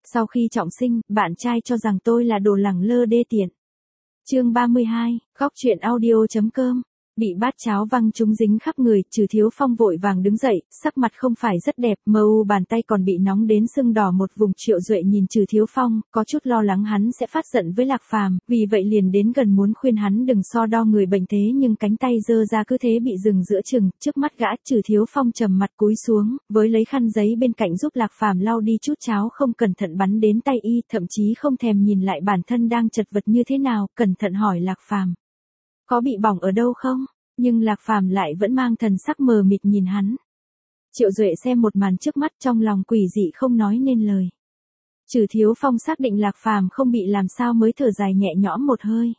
Sau khi trọng sinh, bạn trai cho rằng tôi là đồ lẳng lơ đê tiện. Chương 32, góc truyện audio.com. Bị bát cháo văng trúng dính khắp người, Trừ Thiếu Phong vội vàng đứng dậy, sắc mặt không phải rất đẹp, bàn tay còn bị nóng đến sưng đỏ một vùng. Triệu Duệ nhìn Trừ Thiếu Phong, có chút lo lắng hắn sẽ phát giận với Lạc Phàm, vì vậy liền đến gần muốn khuyên hắn đừng so đo người bệnh, thế nhưng cánh tay giơ ra cứ thế bị dừng giữa chừng. Trước mắt gã, Trừ Thiếu Phong trầm mặt cúi xuống, với lấy khăn giấy bên cạnh giúp Lạc Phàm lau đi chút cháo không cẩn thận bắn đến tay y, thậm chí không thèm nhìn lại bản thân đang chật vật như thế nào, cẩn thận hỏi Lạc Phàm: "Có bị bỏng ở đâu không?" Nhưng Lạc Phàm lại vẫn mang thần sắc mờ mịt nhìn hắn. Triệu Duệ xem một màn trước mắt trong lòng quỷ dị không nói nên lời. Trừ Thiếu Phong xác định Lạc Phàm không bị làm sao mới thở dài nhẹ nhõm một hơi.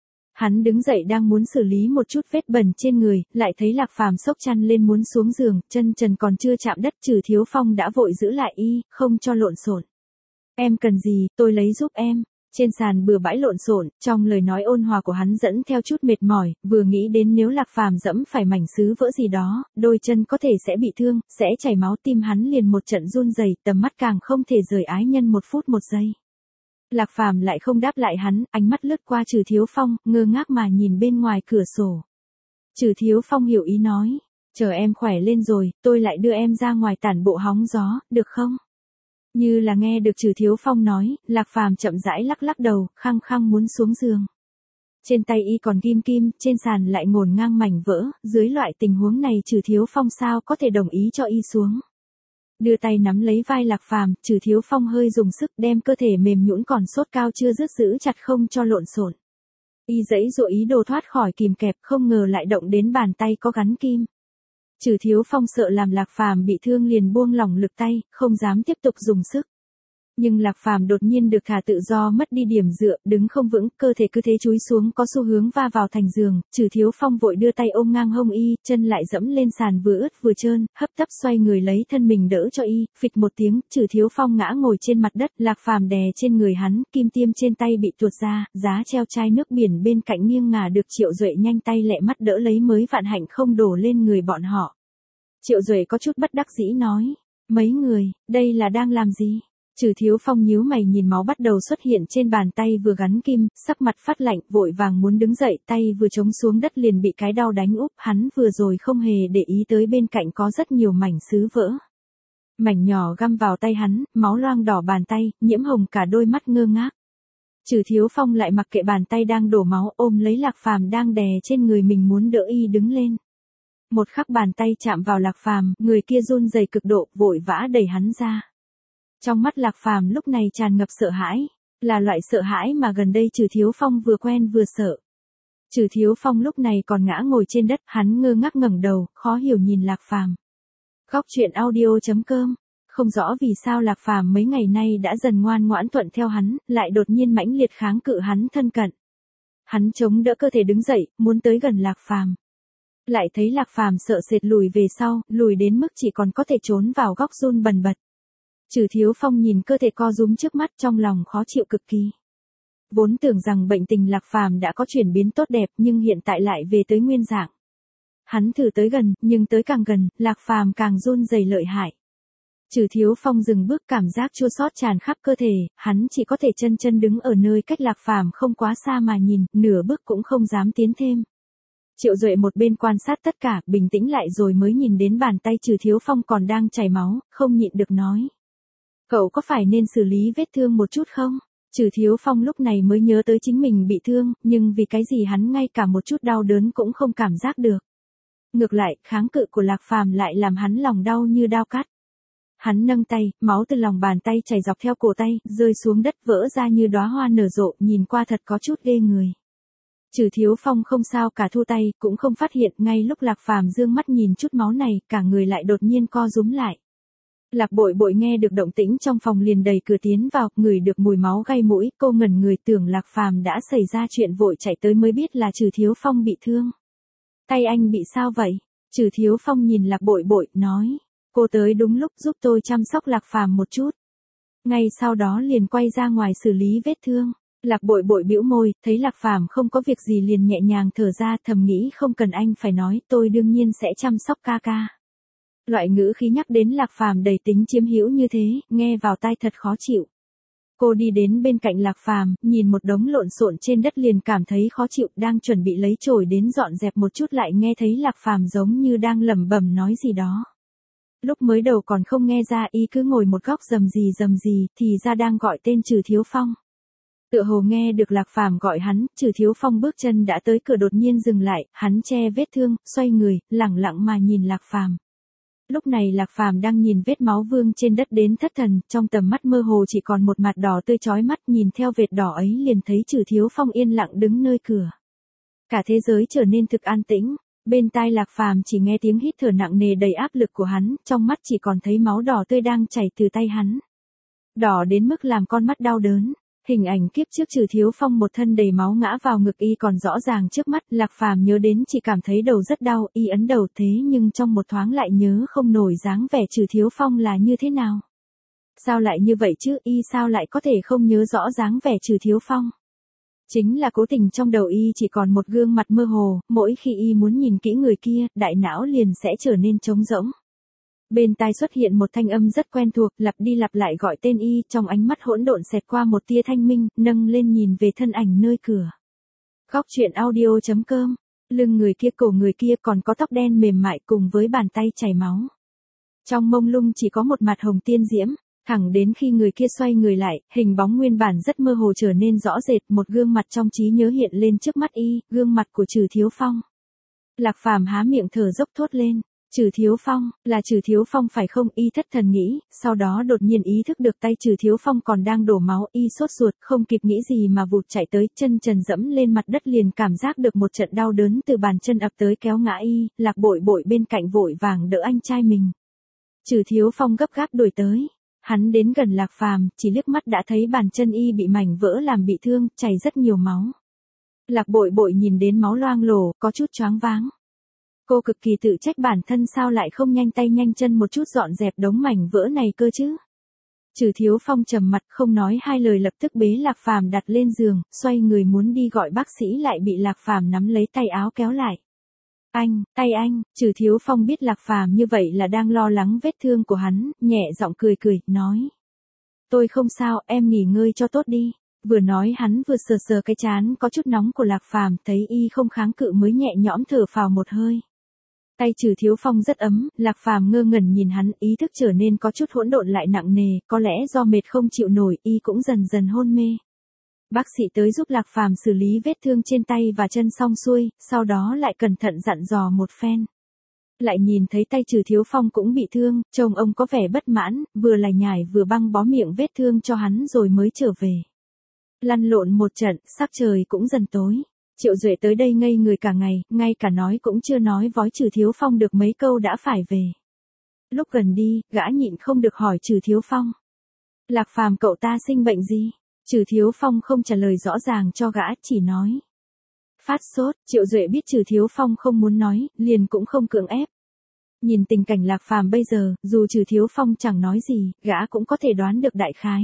Hắn đứng dậy đang muốn xử lý một chút vết bẩn trên người, lại thấy Lạc Phàm xốc chăn lên muốn xuống giường, chân trần còn chưa chạm đất, Trừ Thiếu Phong đã vội giữ lại y, không cho lộn xộn. "Em cần gì, tôi lấy giúp em." Trên sàn bừa bãi lộn xộn, trong lời nói ôn hòa của hắn dẫn theo chút mệt mỏi, vừa nghĩ đến nếu Lạc Phàm dẫm phải mảnh sứ vỡ gì đó, đôi chân có thể sẽ bị thương, sẽ chảy máu, tim hắn liền một trận run rẩy, tầm mắt càng không thể rời ái nhân một phút một giây. Lạc Phàm lại không đáp lại hắn, ánh mắt lướt qua Trừ Thiếu Phong, ngơ ngác mà nhìn bên ngoài cửa sổ. Trừ Thiếu Phong hiểu ý nói: "Chờ em khỏe lên rồi, tôi lại đưa em ra ngoài tản bộ hóng gió, được không?" Như là nghe được Trừ Thiếu Phong nói, Lạc Phàm chậm rãi lắc lắc đầu, khăng khăng muốn xuống giường. Trên tay y còn ghim kim, trên sàn lại ngổn ngang mảnh vỡ, dưới loại tình huống này Trừ Thiếu Phong sao có thể đồng ý cho y xuống. Đưa tay nắm lấy vai Lạc Phàm, Trừ Thiếu Phong hơi dùng sức đem cơ thể mềm nhũn còn sốt cao chưa dứt giữ chặt không cho lộn xộn. Y giãy giụa ý đồ thoát khỏi kìm kẹp, không ngờ lại động đến bàn tay có gắn kim. Trừ Thiếu Phong sợ làm Lạc Phàm bị thương liền buông lỏng lực tay, không dám tiếp tục dùng sức. Nhưng Lạc Phàm đột nhiên được thả tự do, mất đi điểm dựa, đứng không vững, cơ thể cứ thế chúi xuống, có xu hướng va vào thành giường. Trừ Thiếu Phong vội đưa tay ôm ngang hông y, chân lại dẫm lên sàn vừa ướt vừa trơn, hấp tấp xoay người lấy thân mình đỡ cho y, phịch một tiếng, Trừ Thiếu Phong ngã ngồi trên mặt đất, Lạc Phàm đè trên người hắn, kim tiêm trên tay bị tuột ra, giá treo chai nước biển bên cạnh nghiêng ngả được Triệu Duệ nhanh tay lẹ mắt đỡ lấy mới vạn hạnh không đổ lên người bọn họ. Triệu Duệ có chút bất đắc dĩ nói: "Mấy người, đây là đang làm gì?" Trừ Thiếu Phong nhíu mày nhìn máu bắt đầu xuất hiện trên bàn tay vừa gắn kim, sắc mặt phát lạnh, vội vàng muốn đứng dậy, tay vừa chống xuống đất liền bị cái đau đánh úp, hắn vừa rồi không hề để ý tới bên cạnh có rất nhiều mảnh sứ vỡ. Mảnh nhỏ găm vào tay hắn, máu loang đỏ bàn tay, nhiễm hồng cả đôi mắt ngơ ngác. Trừ Thiếu Phong lại mặc kệ bàn tay đang đổ máu, ôm lấy Lạc Phàm đang đè trên người mình muốn đỡ y đứng lên. Một khắc bàn tay chạm vào Lạc Phàm, người kia run rẩy cực độ, vội vã đẩy hắn ra. Trong mắt Lạc Phàm lúc này tràn ngập sợ hãi, là loại sợ hãi mà gần đây Trừ Thiếu Phong vừa quen vừa sợ. Trừ Thiếu Phong lúc này còn ngã ngồi trên đất, hắn ngơ ngác ngẩng đầu, khó hiểu nhìn Lạc Phàm. Góc truyện audio.com. Không rõ vì sao Lạc Phàm mấy ngày nay đã dần ngoan ngoãn thuận theo hắn, lại đột nhiên mãnh liệt kháng cự hắn thân cận. Hắn chống đỡ cơ thể đứng dậy, muốn tới gần Lạc Phàm. Lại thấy Lạc Phàm sợ sệt lùi về sau, lùi đến mức chỉ còn có thể trốn vào góc run bần bật. Trừ Thiếu Phong nhìn cơ thể co rúm trước mắt, trong lòng khó chịu cực kỳ. Vốn tưởng rằng bệnh tình Lạc Phàm đã có chuyển biến tốt đẹp, nhưng hiện tại lại về tới nguyên dạng. Hắn thử tới gần, nhưng tới càng gần, Lạc Phàm càng run rẩy lợi hại. Trừ Thiếu Phong dừng bước, cảm giác chua xót tràn khắp cơ thể, hắn chỉ có thể chân chân đứng ở nơi cách Lạc Phàm không quá xa mà nhìn, nửa bước cũng không dám tiến thêm. Triệu Duệ một bên quan sát tất cả, bình tĩnh lại rồi mới nhìn đến bàn tay Trừ Thiếu Phong còn đang chảy máu, không nhịn được nói: "Cậu có phải nên xử lý vết thương một chút không?" Trừ Thiếu Phong lúc này mới nhớ tới chính mình bị thương, nhưng vì cái gì hắn ngay cả một chút đau đớn cũng không cảm giác được. Ngược lại, kháng cự của Lạc Phàm lại làm hắn lòng đau như đao cắt. Hắn nâng tay, máu từ lòng bàn tay chảy dọc theo cổ tay, rơi xuống đất vỡ ra như đóa hoa nở rộ, nhìn qua thật có chút ghê người. Trừ Thiếu Phong không sao cả, thu tay, cũng không phát hiện, ngay lúc Lạc Phàm dương mắt nhìn chút máu này, cả người lại đột nhiên co rúm lại. Lạc Bội Bội nghe được động tĩnh trong phòng liền đẩy cửa tiến vào, ngửi được mùi máu gây mũi, cô ngẩn người tưởng Lạc Phàm đã xảy ra chuyện vội chạy tới mới biết là Trừ Thiếu Phong bị thương. "Tay anh bị sao vậy?" Trừ Thiếu Phong nhìn Lạc Bội Bội, nói: "Cô tới đúng lúc, giúp tôi chăm sóc Lạc Phàm một chút." Ngay sau đó liền quay ra ngoài xử lý vết thương. Lạc Bội Bội bĩu môi, thấy Lạc Phàm không có việc gì liền nhẹ nhàng thở ra, thầm nghĩ không cần anh phải nói, tôi đương nhiên sẽ chăm sóc ca ca. Loại ngữ khí nhắc đến Lạc Phàm đầy tính chiếm hữu như thế, nghe vào tai thật khó chịu. Cô đi đến bên cạnh Lạc Phàm, nhìn một đống lộn xộn trên đất liền cảm thấy khó chịu, đang chuẩn bị lấy chổi đến dọn dẹp một chút lại nghe thấy Lạc Phàm giống như đang lẩm bẩm nói gì đó. Lúc mới đầu còn không nghe ra, y cứ ngồi một góc rầm rì, thì ra đang gọi tên Trừ Thiếu Phong. Tựa hồ nghe được Lạc Phàm gọi hắn, Trừ Thiếu Phong bước chân đã tới cửa đột nhiên dừng lại, hắn che vết thương, xoay người, lẳng lặng mà nhìn Lạc Phàm. Lúc này Lạc Phàm đang nhìn vết máu vương trên đất đến thất thần, trong tầm mắt mơ hồ chỉ còn một mặt đỏ tươi chói mắt, nhìn theo vệt đỏ ấy liền thấy Trừ Thiếu Phong yên lặng đứng nơi cửa. Cả thế giới trở nên thực an tĩnh, bên tai Lạc Phàm chỉ nghe tiếng hít thở nặng nề đầy áp lực của hắn, trong mắt chỉ còn thấy máu đỏ tươi đang chảy từ tay hắn. Đỏ đến mức làm con mắt đau đớn. Hình ảnh kiếp trước Trừ Thiếu Phong một thân đầy máu ngã vào ngực y còn rõ ràng trước mắt, Lạc Phàm nhớ đến chỉ cảm thấy đầu rất đau, y ấn đầu thế nhưng trong một thoáng lại nhớ không nổi dáng vẻ Trừ Thiếu Phong là như thế nào. Sao lại như vậy chứ, y sao lại có thể không nhớ rõ dáng vẻ Trừ Thiếu Phong? Chính là cố tình trong đầu y chỉ còn một gương mặt mơ hồ, mỗi khi y muốn nhìn kỹ người kia, đại não liền sẽ trở nên trống rỗng. Bên tai xuất hiện một thanh âm rất quen thuộc, lặp đi lặp lại gọi tên y, trong ánh mắt hỗn độn xẹt qua một tia thanh minh, nâng lên nhìn về thân ảnh nơi cửa. Góc truyện audio.com, lưng người kia, cổ người kia còn có tóc đen mềm mại cùng với bàn tay chảy máu. Trong mông lung chỉ có một mặt hồng tiên diễm, thẳng đến khi người kia xoay người lại, hình bóng nguyên bản rất mơ hồ trở nên rõ rệt, một gương mặt trong trí nhớ hiện lên trước mắt y, gương mặt của Trừ Thiếu Phong. Lạc Phàm há miệng thở dốc thốt lên. Trừ Thiếu Phong, là Trừ Thiếu Phong phải không? Y thất thần nghĩ, sau đó đột nhiên ý thức được tay Trừ Thiếu Phong còn đang đổ máu, y sốt ruột, không kịp nghĩ gì mà vụt chạy tới, chân trần dẫm lên mặt đất liền cảm giác được một trận đau đớn từ bàn chân ập tới kéo ngã y, Lạc Bội Bội bên cạnh vội vàng đỡ anh trai mình. Trừ Thiếu Phong gấp gáp đuổi tới, hắn đến gần Lạc Phàm, chỉ liếc mắt đã thấy bàn chân y bị mảnh vỡ làm bị thương, chảy rất nhiều máu. Lạc Bội Bội nhìn đến máu loang lổ, có chút choáng váng. Cô cực kỳ tự trách bản thân sao lại không nhanh tay nhanh chân một chút dọn dẹp đống mảnh vỡ này cơ chứ. Trừ Thiếu Phong trầm mặt không nói hai lời lập tức bế Lạc Phàm đặt lên giường, xoay người muốn đi gọi bác sĩ lại bị Lạc Phàm nắm lấy tay áo kéo lại. Tay anh, Trừ Thiếu Phong biết Lạc Phàm như vậy là đang lo lắng vết thương của hắn, nhẹ giọng cười, nói. Tôi không sao, em nghỉ ngơi cho tốt đi. Vừa nói hắn vừa sờ sờ cái trán có chút nóng của Lạc Phàm, thấy y không kháng cự mới nhẹ nhõm thở phào một hơi. Tay Trừ Thiếu Phong rất ấm, Lạc Phàm ngơ ngẩn nhìn hắn, ý thức trở nên có chút hỗn độn lại nặng nề, có lẽ do mệt không chịu nổi, y cũng dần dần hôn mê. Bác sĩ tới giúp Lạc Phàm xử lý vết thương trên tay và chân xong xuôi, sau đó lại cẩn thận dặn dò một phen. Lại nhìn thấy tay Trừ Thiếu Phong cũng bị thương, trông ông có vẻ bất mãn, vừa lải nhải vừa băng bó miệng vết thương cho hắn rồi mới trở về. Lăn lộn một trận, sắc trời cũng dần tối. Triệu Duệ tới đây ngây người cả ngày, ngay cả nói cũng chưa nói vói Trừ Thiếu Phong được mấy câu đã phải về. Lúc gần đi, gã nhịn không được hỏi Trừ Thiếu Phong. Lạc Phàm cậu ta sinh bệnh gì? Trừ Thiếu Phong không trả lời rõ ràng cho gã, chỉ nói. Phát sốt, Triệu Duệ biết Trừ Thiếu Phong không muốn nói, liền cũng không cưỡng ép. Nhìn tình cảnh Lạc Phàm bây giờ, dù Trừ Thiếu Phong chẳng nói gì, gã cũng có thể đoán được đại khái.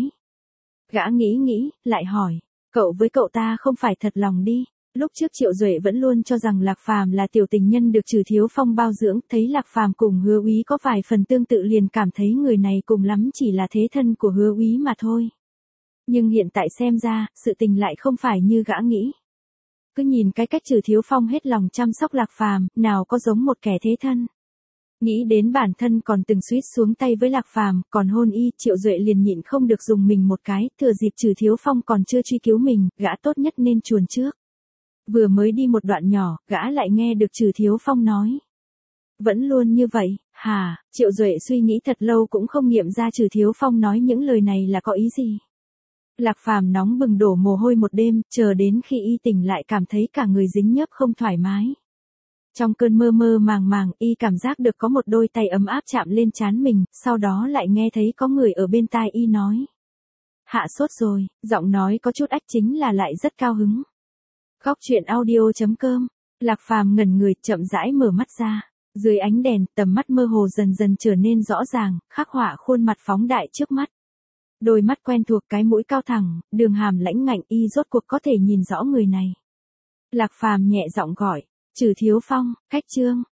Gã nghĩ, lại hỏi. Cậu với cậu ta không phải thật lòng đi. Lúc trước Triệu Duệ vẫn luôn cho rằng Lạc Phàm là tiểu tình nhân được Trừ Thiếu Phong bao dưỡng, thấy Lạc Phàm cùng Hứa Úy có vài phần tương tự liền cảm thấy người này cùng lắm chỉ là thế thân của Hứa Úy mà thôi. Nhưng hiện tại xem ra, sự tình lại không phải như gã nghĩ. Cứ nhìn cái cách Trừ Thiếu Phong hết lòng chăm sóc Lạc Phàm, nào có giống một kẻ thế thân. Nghĩ đến bản thân còn từng suýt xuống tay với Lạc Phàm, còn hôn y, Triệu Duệ liền nhịn không được dùng mình một cái, thừa dịp Trừ Thiếu Phong còn chưa truy cứu mình, gã tốt nhất nên chuồn trước. Vừa mới đi một đoạn nhỏ, gã lại nghe được Trừ Thiếu Phong nói. Vẫn luôn như vậy, hả? Triệu Duệ suy nghĩ thật lâu cũng không nghiệm ra Trừ Thiếu Phong nói những lời này là có ý gì. Lạc Phàm nóng bừng đổ mồ hôi một đêm, chờ đến khi y tỉnh lại cảm thấy cả người dính nhớp không thoải mái. Trong cơn mơ mơ màng, y cảm giác được có một đôi tay ấm áp chạm lên trán mình, sau đó lại nghe thấy có người ở bên tai y nói. Hạ sốt rồi, giọng nói có chút ách chính là lại rất cao hứng. Góc truyện audio.com, Lạc Phàm ngẩn người chậm rãi mở mắt ra. Dưới ánh đèn, tầm mắt mơ hồ dần dần trở nên rõ ràng, khắc họa khuôn mặt phóng đại trước mắt. Đôi mắt quen thuộc, cái mũi cao thẳng, đường hàm lãnh ngạnh, y rốt cuộc có thể nhìn rõ người này. Lạc Phàm nhẹ giọng gọi. Trừ Thiếu Phong, Khách Trương.